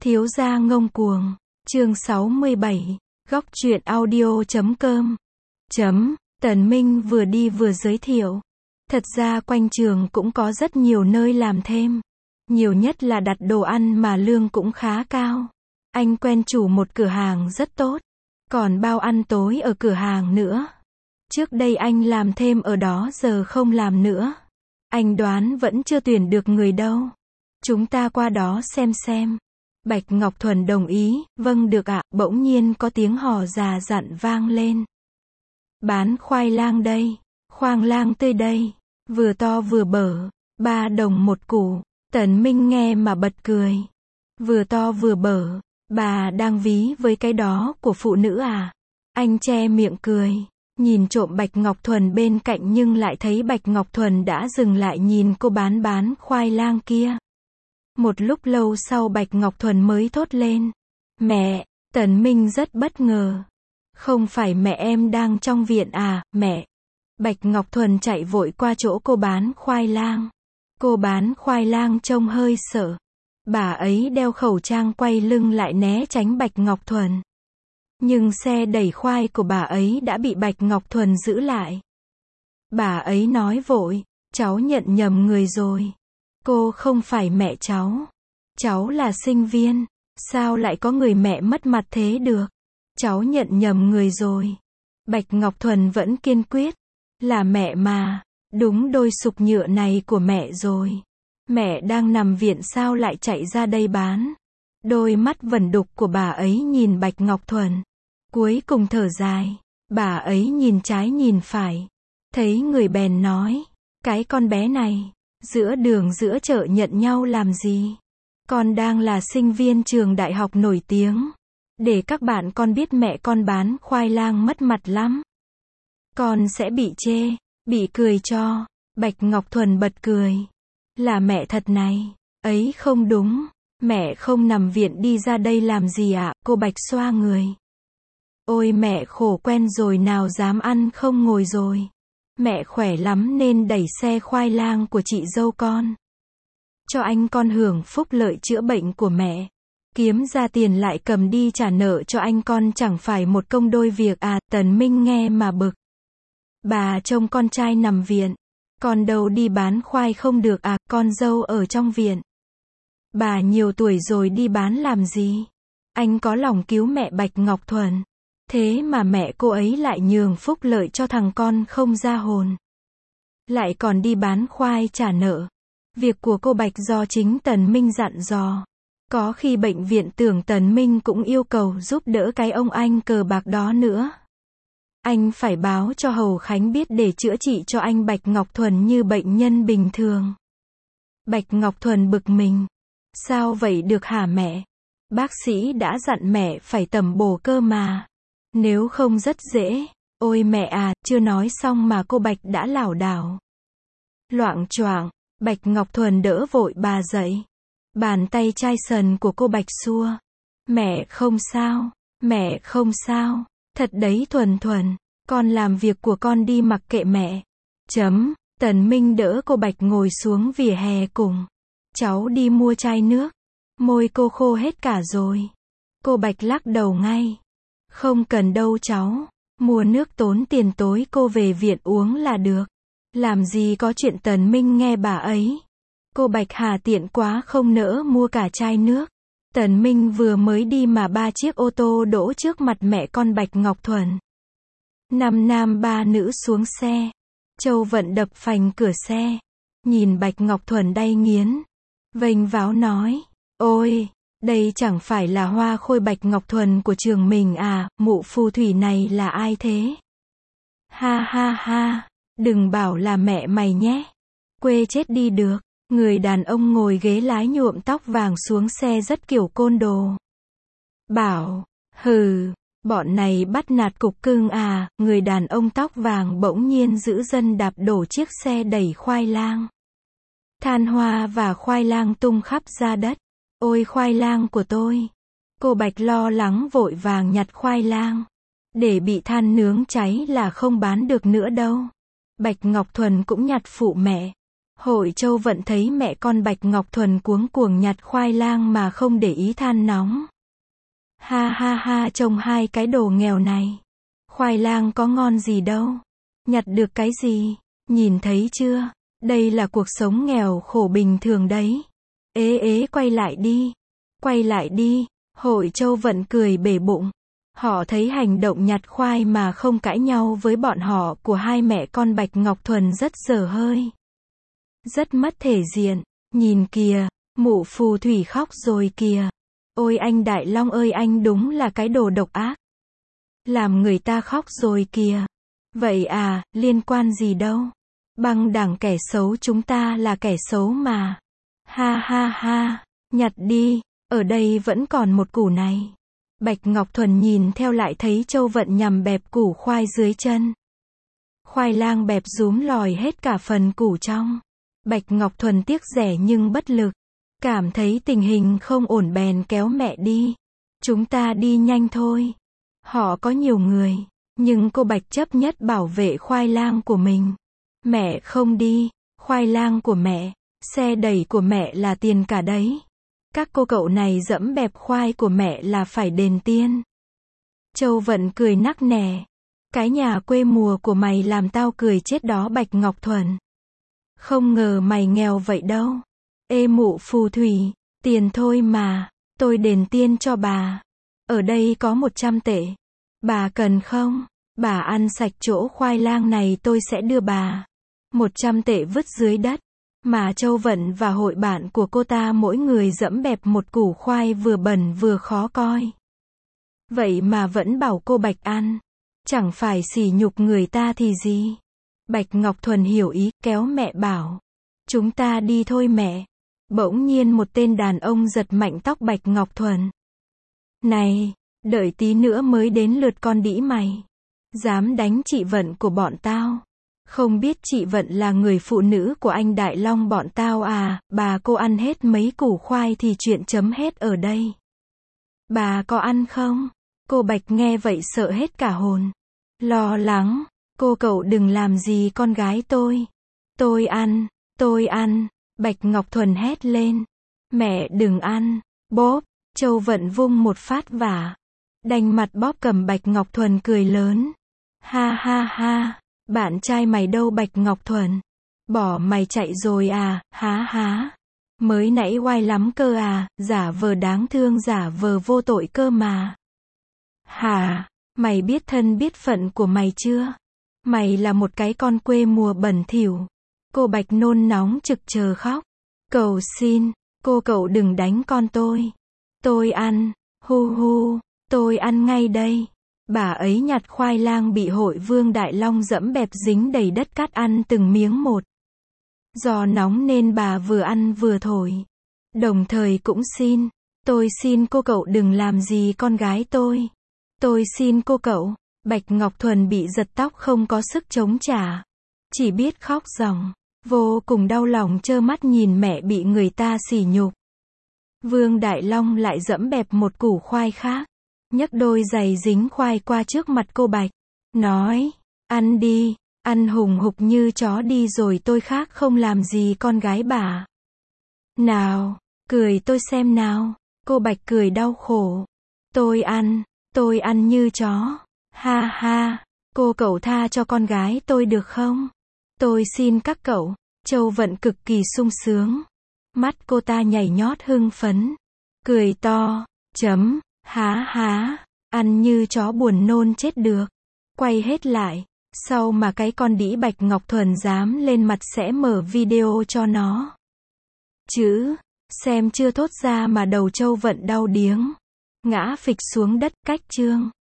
Thiếu gia ngông cuồng, chương 67, góc truyện audio.com. Tần Minh vừa đi vừa giới thiệu. Thật ra quanh trường cũng có rất nhiều nơi làm thêm. Nhiều nhất là đặt đồ ăn mà lương cũng khá cao. Anh quen chủ một cửa hàng rất tốt. Còn bao ăn tối ở cửa hàng nữa. Trước đây anh làm thêm ở đó giờ không làm nữa. Anh đoán vẫn chưa tuyển được người đâu. Chúng ta qua đó xem. Bạch Ngọc Thuần đồng ý, vâng được ạ, bỗng nhiên có tiếng hò già dặn vang lên. Bán khoai lang đây, khoang lang tươi đây, vừa to vừa bở, 3 đồng một củ. Tần Minh nghe mà bật cười. Vừa to vừa bở, bà đang ví với cái đó của phụ nữ à? Anh che miệng cười, nhìn trộm Bạch Ngọc Thuần bên cạnh nhưng lại thấy Bạch Ngọc Thuần đã dừng lại nhìn cô bán khoai lang kia. Một lúc lâu sau Bạch Ngọc Thuần mới thốt lên. Mẹ, Tần Minh rất bất ngờ. Không phải mẹ em đang trong viện à, mẹ. Bạch Ngọc Thuần chạy vội qua chỗ cô bán khoai lang. Cô bán khoai lang trông hơi sợ. Bà ấy đeo khẩu trang quay lưng lại né tránh Bạch Ngọc Thuần. Nhưng xe đẩy khoai của bà ấy đã bị Bạch Ngọc Thuần giữ lại. Bà ấy nói vội, cháu nhận nhầm người rồi. Cô không phải mẹ cháu. Cháu là sinh viên. Sao lại có người mẹ mất mặt thế được? Cháu nhận nhầm người rồi. Bạch Ngọc Thuần vẫn kiên quyết. Là mẹ mà. Đúng đôi sục nhựa này của mẹ rồi. Mẹ đang nằm viện sao lại chạy ra đây bán? Đôi mắt vẩn đục của bà ấy nhìn Bạch Ngọc Thuần. Cuối cùng thở dài. Bà ấy nhìn trái nhìn phải. Thấy người bèn nói. Cái con bé này. Giữa đường giữa chợ nhận nhau làm gì? Con đang là sinh viên trường đại học nổi tiếng. Để các bạn con biết mẹ con bán khoai lang mất mặt lắm. Con sẽ bị chê, bị cười cho. Bạch Ngọc Thuần bật cười. Là mẹ thật này. Ấy không đúng. Mẹ không nằm viện đi ra đây làm gì ạ? Cô Bạch xoa người. Ôi mẹ khổ quen rồi nào dám ăn không ngồi rồi. Mẹ khỏe lắm nên đẩy xe khoai lang của chị dâu con. Cho anh con hưởng phúc lợi chữa bệnh của mẹ. Kiếm ra tiền lại cầm đi trả nợ cho anh con chẳng phải một công đôi việc à? Tần Minh nghe mà bực. Bà trông con trai nằm viện. Con đâu đi bán khoai không được à? Con dâu ở trong viện. Bà nhiều tuổi rồi đi bán làm gì? Anh có lòng cứu mẹ Bạch Ngọc Thuần. Thế mà mẹ cô ấy lại nhường phúc lợi cho thằng con không ra hồn. Lại còn đi bán khoai trả nợ. Việc của cô Bạch do chính Tần Minh dặn dò. Có khi bệnh viện tưởng Tần Minh cũng yêu cầu giúp đỡ cái ông anh cờ bạc đó nữa. Anh phải báo cho Hầu Khánh biết để chữa trị cho anh Bạch Ngọc Thuần như bệnh nhân bình thường. Bạch Ngọc Thuần bực mình. Sao vậy được hả mẹ? Bác sĩ đã dặn mẹ phải tẩm bổ cơ mà. Nếu không rất dễ. Ôi mẹ à, chưa nói xong mà cô Bạch đã lảo đảo. Loạng choạng, Bạch Ngọc Thuần đỡ vội bà dậy. Bàn tay chai sần của cô Bạch xua. Mẹ không sao, mẹ không sao. Thật đấy Thuần, con làm việc của con đi mặc kệ mẹ. Tần Minh đỡ cô Bạch ngồi xuống vỉa hè cùng. Cháu đi mua chai nước. Môi cô khô hết cả rồi. Cô Bạch lắc đầu ngay. Không cần đâu cháu. Mua nước tốn tiền tối cô về viện uống là được. Làm gì có chuyện. Tần Minh nghe bà ấy. Cô Bạch hà tiện quá không nỡ mua cả chai nước. Tần Minh vừa mới đi mà 3 chiếc ô tô đỗ trước mặt mẹ con Bạch Ngọc Thuần. 5 nam 3 nữ xuống xe. Châu Vận đập phành cửa xe. Nhìn Bạch Ngọc Thuần đay nghiến. Vênh váo nói. Ôi, đây chẳng phải là Hoa Khôi Bạch Ngọc Thuần của trường mình à? Mụ phù thủy này là ai thế? Ha, đừng bảo là mẹ mày nhé. Quê chết đi được. Người đàn ông ngồi ghế lái nhuộm tóc vàng xuống xe rất kiểu côn đồ. Bảo, hừ, bọn này bắt nạt cục cưng à? Người đàn ông tóc vàng bỗng nhiên giữ dân đạp đổ chiếc xe đẩy khoai lang. Than hoa và khoai lang tung khắp ra đất. Ôi khoai lang của tôi. Cô Bạch lo lắng vội vàng nhặt khoai lang. Để bị than nướng cháy là không bán được nữa đâu. Bạch Ngọc Thuần cũng nhặt phụ mẹ. Hội Châu Vận thấy mẹ con Bạch Ngọc Thuần cuống cuồng nhặt khoai lang mà không để ý than nóng. Ha ha ha, trông hai cái đồ nghèo này. Khoai lang có ngon gì đâu. Nhặt được cái gì? Nhìn thấy chưa? Đây là cuộc sống nghèo khổ bình thường đấy. Ế, quay lại đi. Quay lại đi. Hội Châu Vận cười bể bụng. Họ thấy hành động nhặt khoai mà không cãi nhau với bọn họ của hai mẹ con Bạch Ngọc Thuần rất dở hơi. Rất mất thể diện. Nhìn kìa, mụ phù thủy khóc rồi kìa. Ôi anh Đại Long ơi, anh đúng là cái đồ độc ác. Làm người ta khóc rồi kìa. Vậy à, liên quan gì đâu. Băng đảng kẻ xấu, chúng ta là kẻ xấu mà. Ha ha ha, nhặt đi, ở đây vẫn còn một củ này. Bạch Ngọc Thuần nhìn theo lại thấy Châu Vận nhằm bẹp củ khoai dưới chân. Khoai lang bẹp rúm lòi hết cả phần củ trong. Bạch Ngọc Thuần tiếc rẻ nhưng bất lực. Cảm thấy tình hình không ổn bèn kéo mẹ đi. Chúng ta đi nhanh thôi. Họ có nhiều người, nhưng cô Bạch chấp nhất bảo vệ khoai lang của mình. Mẹ không đi, khoai lang của mẹ, xe đẩy của mẹ là tiền cả đấy. Các cô cậu này dẫm bẹp khoai của mẹ là phải đền tiền. Châu Vận cười nắc nẻ. Cái nhà quê mùa của mày làm tao cười chết đó Bạch Ngọc Thuần. Không ngờ mày nghèo vậy đâu. Ê mụ phù thủy, tiền thôi mà, tôi đền tiền cho bà. Ở đây có 100 tệ. Bà cần không? Bà ăn sạch chỗ khoai lang này tôi sẽ đưa bà. 100 tệ vứt dưới đất. Mà Châu Vận và hội bạn của cô ta mỗi người dẫm bẹp một củ khoai vừa bẩn vừa khó coi. Vậy mà vẫn bảo cô Bạch ăn. Chẳng phải sỉ nhục người ta thì gì. Bạch Ngọc Thuần hiểu ý, kéo mẹ bảo. Chúng ta đi thôi mẹ. Bỗng nhiên một tên đàn ông giật mạnh tóc Bạch Ngọc Thuần. Này, đợi tí nữa mới đến lượt con đĩ mày. Dám đánh chị Vận của bọn tao. Không biết chị Vận là người phụ nữ của anh Đại Long bọn tao à, bà cô ăn hết mấy củ khoai thì chuyện chấm hết ở đây. Bà có ăn không? Cô Bạch nghe vậy sợ hết cả hồn. Lo lắng, cô cậu đừng làm gì con gái tôi. Tôi ăn, Bạch Ngọc Thuần hét lên. Mẹ đừng ăn, bóp, Châu Vận vung một phát vả. Đành mặt bóp cầm Bạch Ngọc Thuần cười lớn. Ha ha ha, bạn trai mày đâu Bạch Ngọc Thuần? Bỏ mày chạy rồi à, há há. Mới nãy oai lắm cơ à, giả vờ đáng thương giả vờ vô tội cơ mà. Hả, mày biết thân biết phận của mày chưa? Mày là một cái con quê mùa bẩn thỉu. Cô Bạch nôn nóng trực chờ khóc. Cầu xin, cô cậu đừng đánh con tôi. Tôi ăn, hu hu, tôi ăn ngay đây. Bà ấy nhặt khoai lang bị hội Vương Đại Long dẫm bẹp dính đầy đất cát ăn từng miếng một. Do nóng nên bà vừa ăn vừa thổi. Đồng thời cũng xin, tôi xin cô cậu đừng làm gì con gái tôi. Tôi xin cô cậu. Bạch Ngọc Thuần bị giật tóc không có sức chống trả. Chỉ biết khóc ròng. Vô cùng đau lòng trơ mắt nhìn mẹ bị người ta sỉ nhục. Vương Đại Long lại dẫm bẹp một củ khoai khác. Nhấc đôi giày dính khoai qua trước mặt cô Bạch. Nói, ăn đi, ăn hùng hục như chó đi rồi tôi khác không làm gì con gái bà. Nào, cười tôi xem nào. Cô Bạch cười đau khổ. Tôi ăn như chó. Ha ha, cô cậu tha cho con gái tôi được không? Tôi xin các cậu. Châu Vận cực kỳ sung sướng. Mắt cô ta nhảy nhót hưng phấn. Cười to, há há, ăn như chó buồn nôn chết được. Quay hết lại, sau mà cái con đĩ Bạch Ngọc Thuần dám lên mặt sẽ mở video cho nó. Chứ, xem chưa thốt ra mà đầu Châu Vận đau điếng. Ngã phịch xuống đất cách chương.